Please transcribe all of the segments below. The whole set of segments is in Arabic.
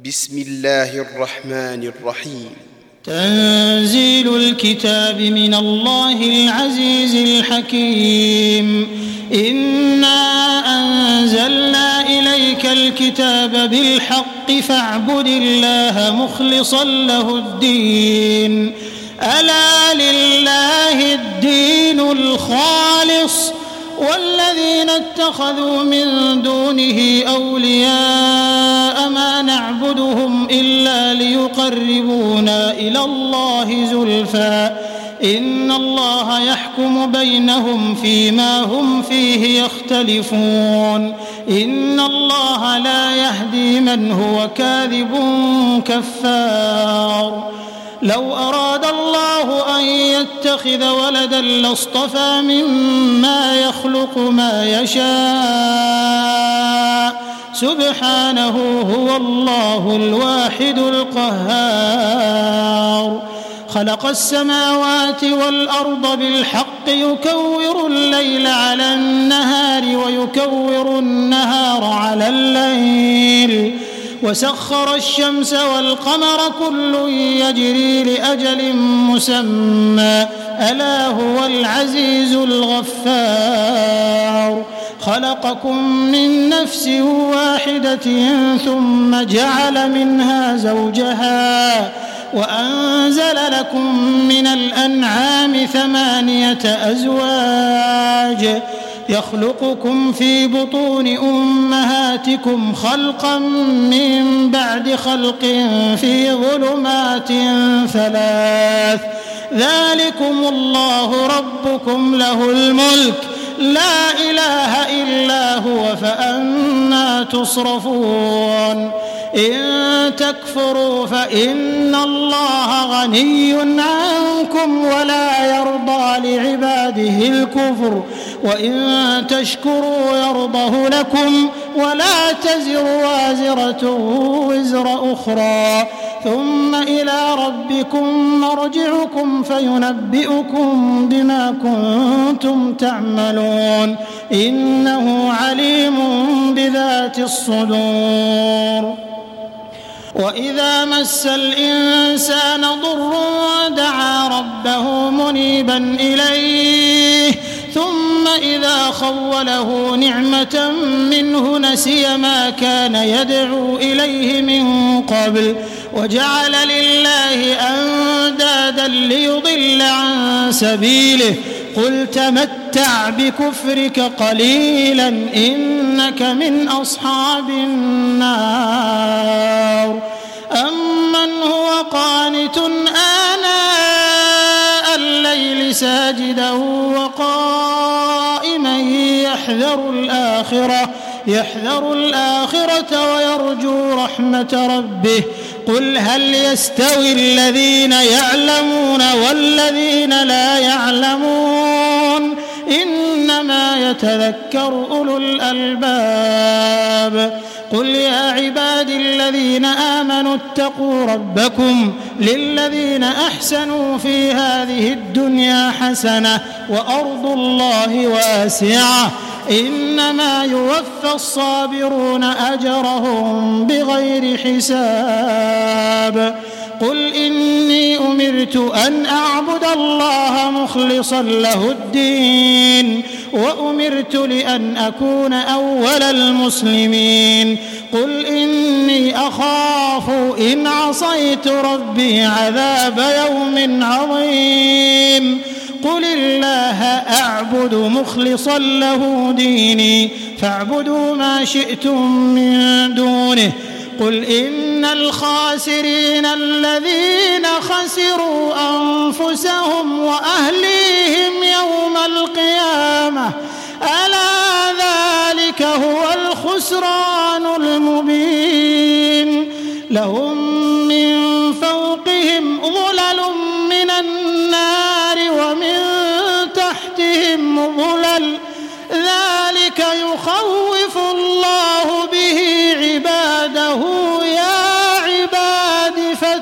بسم الله الرحمن الرحيم. تنزيل الكتاب من الله العزيز الحكيم. إنا أنزلنا إليك الكتاب بالحق فاعبد الله مخلصا له الدين. ألا لله الدين الخالص والذين اتخذوا من دونه أولياء ما نعبدهم إلا ليقربونا إلى الله زلفى إن الله يحكم بينهم فيما هم فيه يختلفون إن الله لا يهدي من هو كاذب كفار. لو أراد الله أن يتخذ ولدا لاصطفى مما يخلق ما يشاء سبحانه هو الله الواحد القهار. خلق السماوات والأرض بالحق يكور الليل على النهار ويكور النهار على الليل وسخر الشمس والقمر كل يجري لأجل مسمى ألا هو العزيز الغفار. خلقكم من نفس واحدة ثم جعل منها زوجها وأنزل لكم من الأنعام 8 أزواج يخلقكم في بطون أمهاتكم خلقا من بعد خلق في ظلمات 3 ذلكم الله ربكم له الملك لا إله إلا هو فأنى تصرفون. إن تكفروا فإن الله غني عنكم ولا يرضى لعباده الكفر وإن تشكروا يرضه لكم ولا تزر وازرة وزر أخرى ثم إلى ربكم مرجعكم فينبئكم بما كنتم تعملون إنه عليم بذات الصدور. وإذا مس الإنسان ضر دعا ربه منيبا إليه ثم إذا خوله نعمة منه نسي ما كان يدعو إليه من قبل وجعل لله أندادا ليضل عن سبيله قل تمتع بكفرك قليلا إنك من أصحاب النار. أمن هو قانت آناء الليل ساجدا وقائما يحذر الآخرة ويرجو رحمة ربه قل هل يستوي الذين يعلمون والذين لا يعلمون إنما يتذكر أولو الألباب. قل يا عبادي الذين آمنوا اتقوا ربكم للذين أحسنوا في هذه الدنيا حسنة وأرض الله واسعة إنما يوفى الصابرون أجرهم بغير حساب. قل إني أمرت أن أعبد الله مخلصا له الدين وأمرت لأن أكون أول المسلمين. قل إني أخاف إن عصيت ربي عذاب يوم عظيم. قل الله أعبد مخلصا له ديني فاعبدوا ما شئتم من دونه. قل إن الخاسرين الذين خسروا أنفسهم وأهليهم يوم القيامة ألا ذلك هو الخسران المبين. لهم من فوقهم ظلل من النار ومن تحتهم ظلل ذلك يخوف الله به عباده يا عباد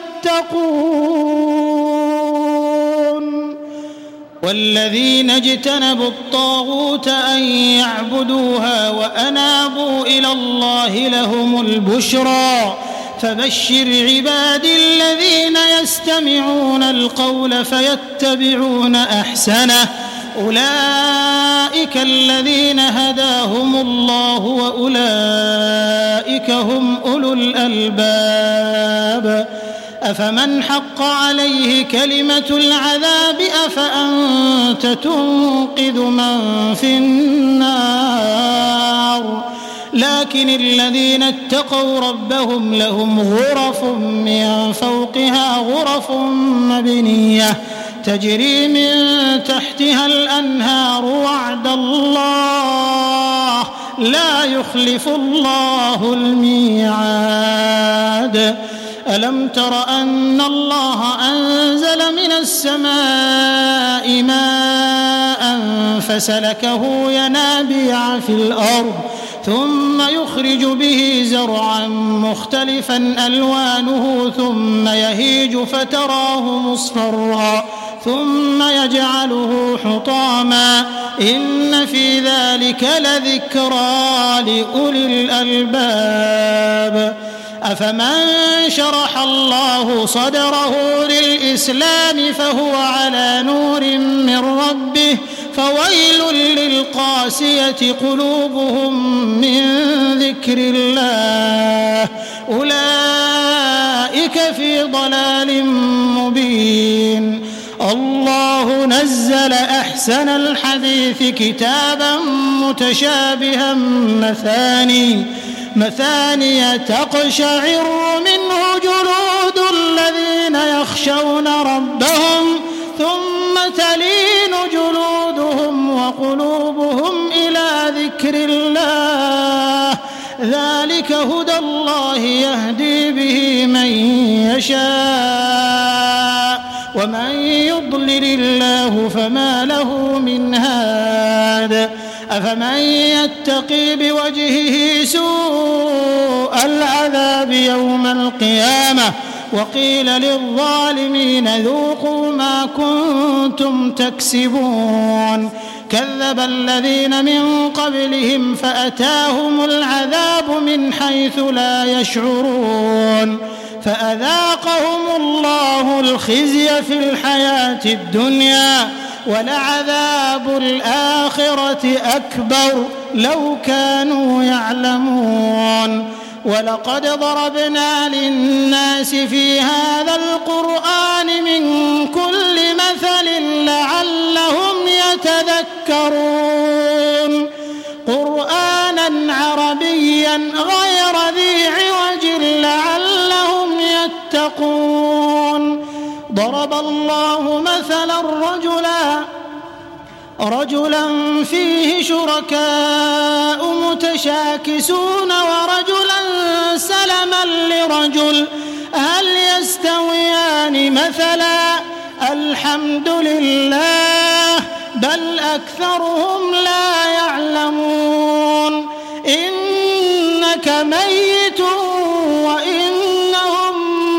فاتقون. والذين اجتنبوا الطاغوت أن يعبدوها وأنابوا إلى الله لهم البشرى فبشر عبادي الذين يستمعون القول فيتبعون أحسنه أولئك الذين هداهم الله وأولئك هم أولو الألباب أفمن حق عليه كلمة العذاب أفأنت تنقذ من في النار لكن الذين اتقوا ربهم لهم غرف من فوقها غرف مبنية تجري من تحتها الأنهار وعد الله لا يخلف الله الميعاد ألم تر أن الله أنزل من السماء ماء فسلكه ينابيع في الأرض ثم يخرج به زرعا مختلفا ألوانه ثم يهيج فتراه مصفرا ثم يجعله حطاما إن في ذلك لذكرى لأولي الألباب أفمن شرح الله صدره للإسلام فهو على نور من ربه فويل للقاسية قلوبهم من ذكر الله أولئك في ضلال مبين الله نزل أحسن الحديث كتابا متشابها مثاني تقشعر منه جلود الذين يخشون ربهم ثم تلين جلودهم وقلوبهم إلى ذكر الله ذلك هدى الله يهدي به من يشاء ومن يضلل الله فما له من هاد أفمن يتقي بوجهه سوء العذاب يوم القيامة وقيل للظالمين ذوقوا ما كنتم تكسبون كذب الذين من قبلهم فأتاهم العذاب من حيث لا يشعرون فأذاقهم الله الخزي في الحياة الدنيا ولعذاب الآخرة أكبر لو كانوا يعلمون ولقد ضربنا للناس في هذا القرآن من كل مثل لعلهم يتذكرون قرآنا عربيا غير ذي عوج لعلهم يتقون ضرب الله مثلا رجلا فيه شركاء متشاكسون ورجلا سلما لرجل هل يستويان مثلا الحمد لله بل أكثرهم لا يعلمون إنك ميت وإنهم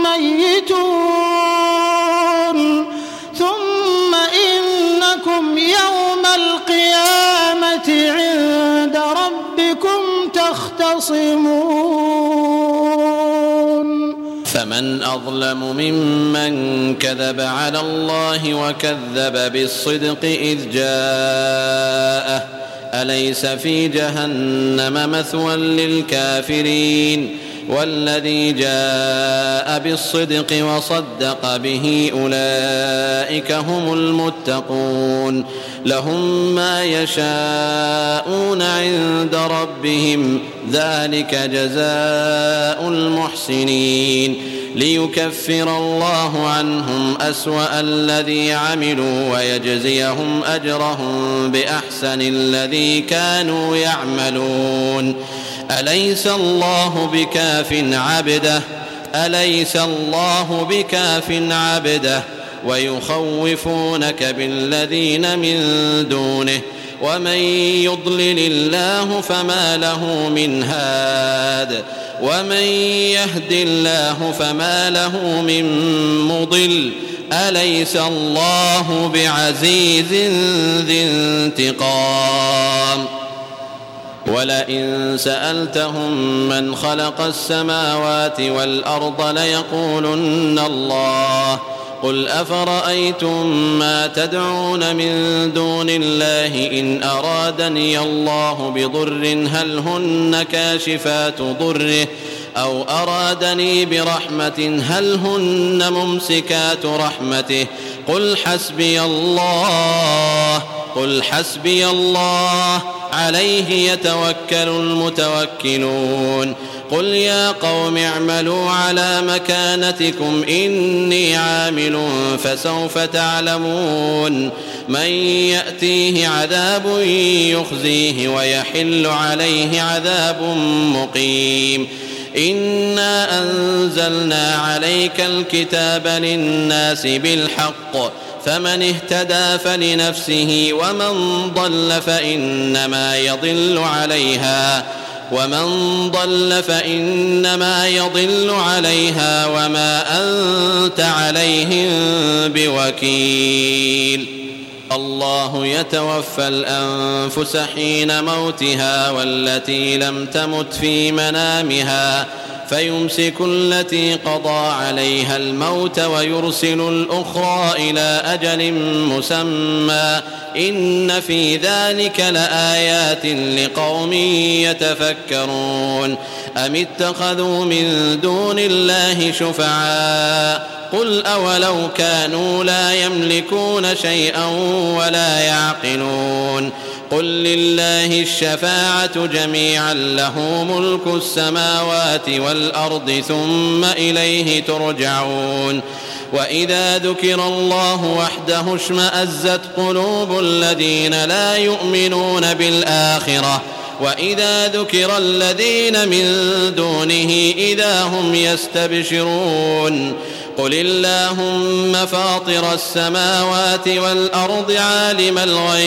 ميتون ثم إنكم يوم القيامة عند ربكم تختصمون فمن أظلم ممن كذب على الله وكذب بالصدق إذ جاءه أليس في جهنم مثوى للكافرين والذي جاء بالصدق وصدق به أولئك هم المتقون لهم ما يشاءون عند ربهم ذلك جزاء المحسنين ليكفر الله عنهم أسوأ الذي عملوا ويجزيهم أجرهم بأحسن الذي كانوا يعملون أليس الله بكاف عبده ويخوفونك بالذين من دونه ومن يضلل الله فما له من هاد ومن يهد الله فما له من مضل أليس الله بعزيز ذي انتقام ولئن سألتهم من خلق السماوات والأرض ليقولن الله قل أفرأيتم ما تدعون من دون الله إن أرادني الله بضر هل هن كاشفات ضره أو أرادني برحمة هل هن ممسكات رحمته قل حسبي الله عليه يتوكل المتوكلون قل يا قوم اعملوا على مكانتكم إني عامل فسوف تعلمون من يأتيه عذاب يخزيه ويحل عليه عذاب مقيم إنا أنزلنا عليك الكتاب للناس بالحق فمن اهتدى فلنفسه ومن ضل فإنما يضل عليها وما أنت عليهم بوكيل الله يتوفى الأنفس حين موتها والتي لم تمت في منامها فيمسك التي قضى عليها الموت ويرسل الأخرى إلى أجل مسمى إن في ذلك لآيات لقوم يتفكرون أم اتخذوا من دون الله شفعاء قل أولو كانوا لا يملكون شيئا ولا يعقلون قل لله الشفاعة جميعا له ملك السماوات والأرض ثم إليه ترجعون وإذا ذكر الله وحده اشمأزت قلوب الذين لا يؤمنون بالآخرة وإذا ذكر الذين من دونه إذا هم يستبشرون قل اللهم فاطر السماوات والأرض عالم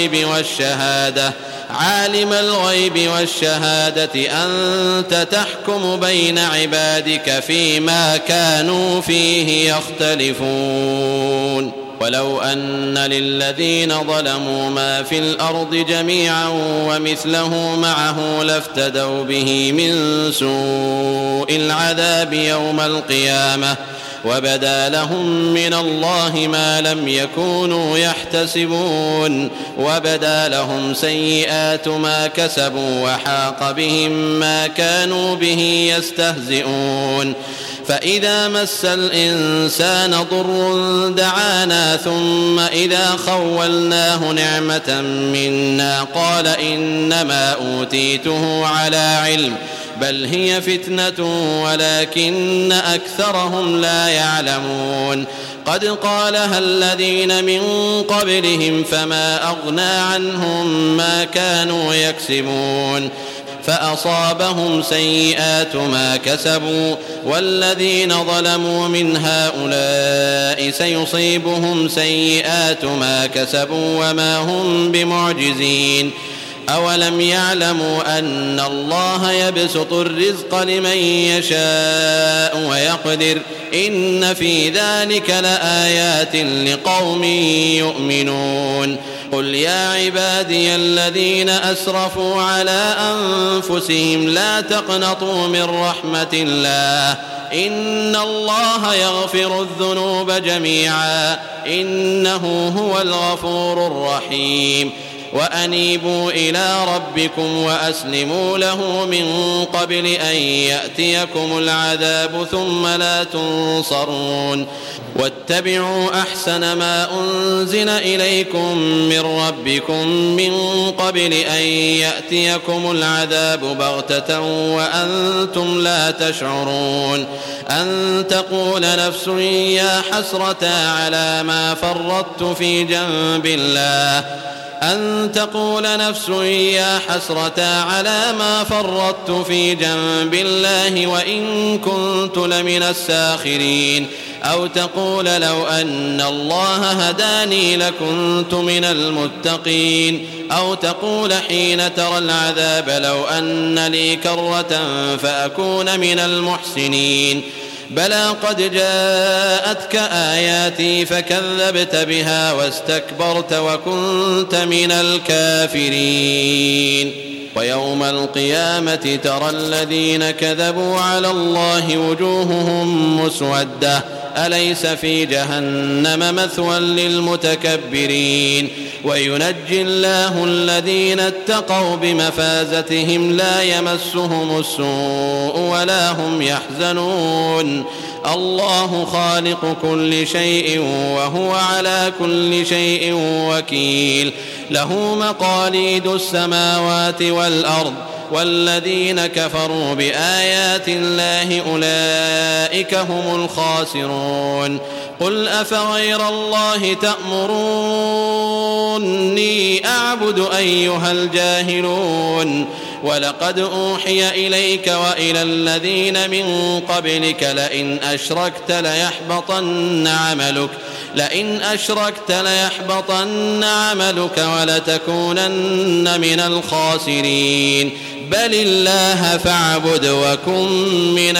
الغيب والشهادة أنت تحكم بين عبادك فيما كانوا فيه يختلفون ولو أن للذين ظلموا ما في الأرض جميعا ومثله معه لافتدوا به من سوء العذاب يوم القيامة وبدا لهم من الله ما لم يكونوا يحتسبون وبدا لهم سيئات ما كسبوا وحاق بهم ما كانوا به يستهزئون فإذا مس الإنسان ضر دعانا ثم إذا خولناه نعمة منا قال إنما أوتيته على علم بل هي فتنة ولكن أكثرهم لا يعلمون قد قالها الذين من قبلهم فما أغنى عنهم ما كانوا يكسبون فأصابهم سيئات ما كسبوا والذين ظلموا من هؤلاء سيصيبهم سيئات ما كسبوا وما هم بمعجزين أولم يعلموا أن الله يبسط الرزق لمن يشاء ويقدر إن في ذلك لآيات لقوم يؤمنون قل يا عبادي الذين أسرفوا على أنفسهم لا تقنطوا من رحمة الله إن الله يغفر الذنوب جميعا إنه هو الغفور الرحيم وأنيبوا إلى ربكم وأسلموا له من قبل أن يأتيكم العذاب ثم لا تنصرون واتبعوا أحسن ما أنزل إليكم من ربكم من قبل أن يأتيكم العذاب بغتة وأنتم لا تشعرون أن تقول نفس يا حسرة على ما فرطت في جنب الله أن تقول نفس يا حسرة على ما فرطت في جنب الله وإن كنت لمن الساخرين أو تقول لو أن الله هداني لكنت من المتقين أو تقول حين ترى العذاب لو أن لي كرة فأكون من المحسنين بلى قد جاءتك آياتي فكذبت بها واستكبرت وكنت من الكافرين ويوم القيامة ترى الذين كذبوا على الله وجوههم مسودة أليس في جهنم مثوى للمتكبرين وينجي الله الذين اتقوا بمفازتهم لا يمسهم السوء ولا هم يحزنون الله خالق كل شيء وهو على كل شيء وكيل له مقاليد السماوات والأرض والذين كفروا بآيات الله أولئك هم الخاسرون قل أفغير الله تأمروني أعبد أيها الجاهلون ولقد أوحي إليك وإلى الذين من قبلك لئن أشركت ليحبطن عملك ولتكونن من الخاسرين بل الله فاعبد وكن من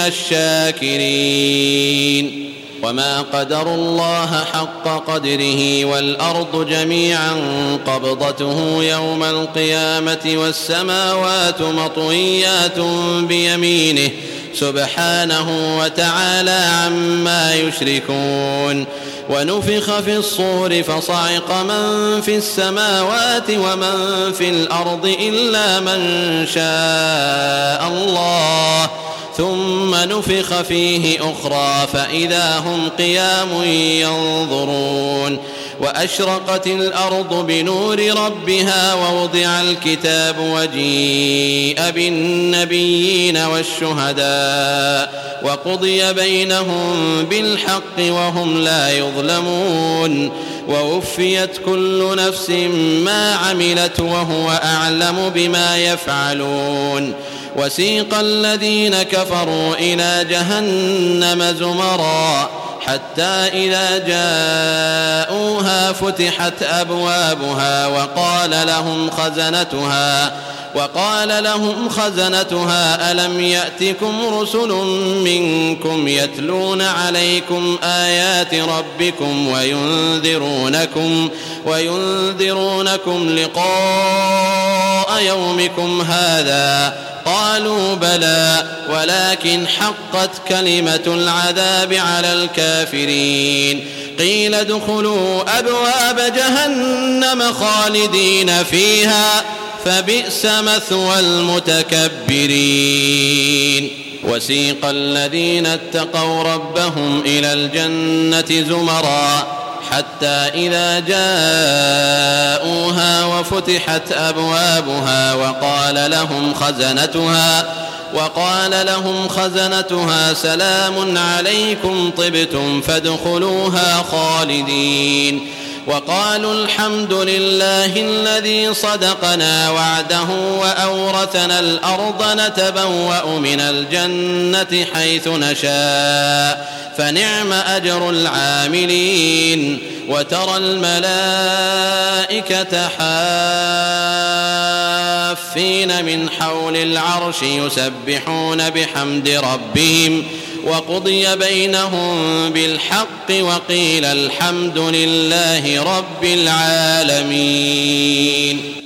الشاكرين وما قدروا الله حق قدره والأرض جميعا قبضته يوم القيامة والسماوات مطويات بيمينه سبحانه وتعالى عما يشركون ونفخ في الصور فصعق من في السماوات ومن في الأرض إلا من شاء الله ثم نفخ فيه أخرى فإذا هم قيام ينظرون وأشرقت الأرض بنور ربها ووضع الكتاب وجيء بالنبيين والشهداء وقضي بينهم بالحق وهم لا يظلمون ووفيت كل نفس ما عملت وهو أعلم بما يفعلون وسيق الذين كفروا إلى جهنم زمرا حتى إذا جاءوها فتحت أبوابها وقال لهم خزنتها ألم يأتكم رسل منكم يتلون عليكم آيات ربكم وينذرونكم لقاء يومكم هذا قالوا بلى ولكن حقت كلمة العذاب على الكافرين قيل ادخلوا أبواب جهنم خالدين فيها فبئس مثوى المتكبرين وسيق الذين اتقوا ربهم إلى الجنة زمرا حتى إذا جاءوها وفتحت أبوابها وقال لهم خزنتها سلام عليكم طبتم فادخلوها خالدين وقالوا الحمد لله الذي صدقنا وعده وأورثنا الأرض نتبوأ من الجنة حيث نشاء فنعم أجر العاملين وترى الملائكة حافين من حول العرش يسبحون بحمد ربهم وقضي بينهم بالحق وقيل الحمد لله رب العالمين.